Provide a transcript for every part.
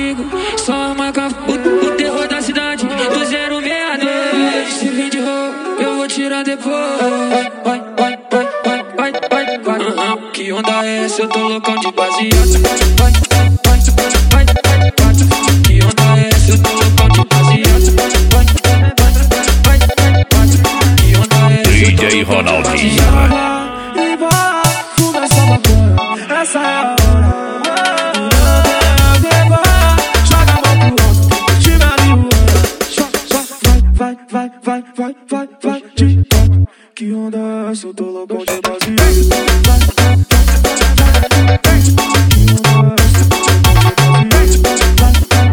comigo, só marca o terror da cidade, do 062. Se vir de roupa, eu vou tirar depois. Vai, vai, vai, vai, vai, vai, vai. Que onda é essa? Eu tô loucão de baseado. Vai, vai, vai, vai, vai, vai. Que onda é essa? Eu tô loucão de baseado. Vai, vai, vai, vai, vai. Que onda é essa? DJ Ronaldinho. E vai, fuma essa maconha, essa é a hora. Joga a mão pro alto, time ali vai, vai, vai, vai, vai, vai, TikTok. Que onda é essa? Eu tô loucão de baseado. Vai, vai, vai, vai, vai. Que onda é essa? Eu tô loucão de baseado. Vai,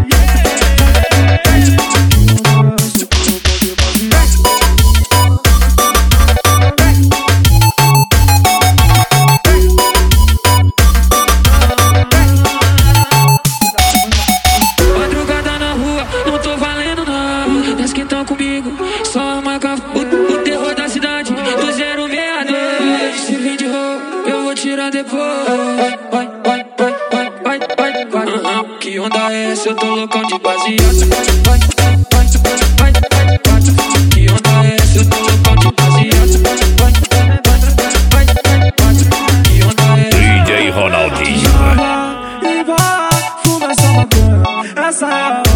comigo, só marca o terror da cidade, do 062. Se vir de roupa, eu vou tirar depois. Vai, vai, vai, vai, vai, vai, vai. Que onda é essa? Eu tô loucão de baseado. Vai, vai, vai, vai, vai, vai. Que onda é essa? Eu tô loucão de baseado. Vai, vai, vai, vai, vai. Que onda é essa? DJ Ronaldinho. E vai, fuma essa maconha, essa é a hora.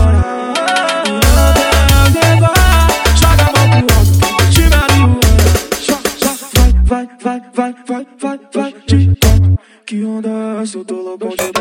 Vai, vai, vai, vai, vai, vai, TikTok. Que onda é essa? Eu tô loucão de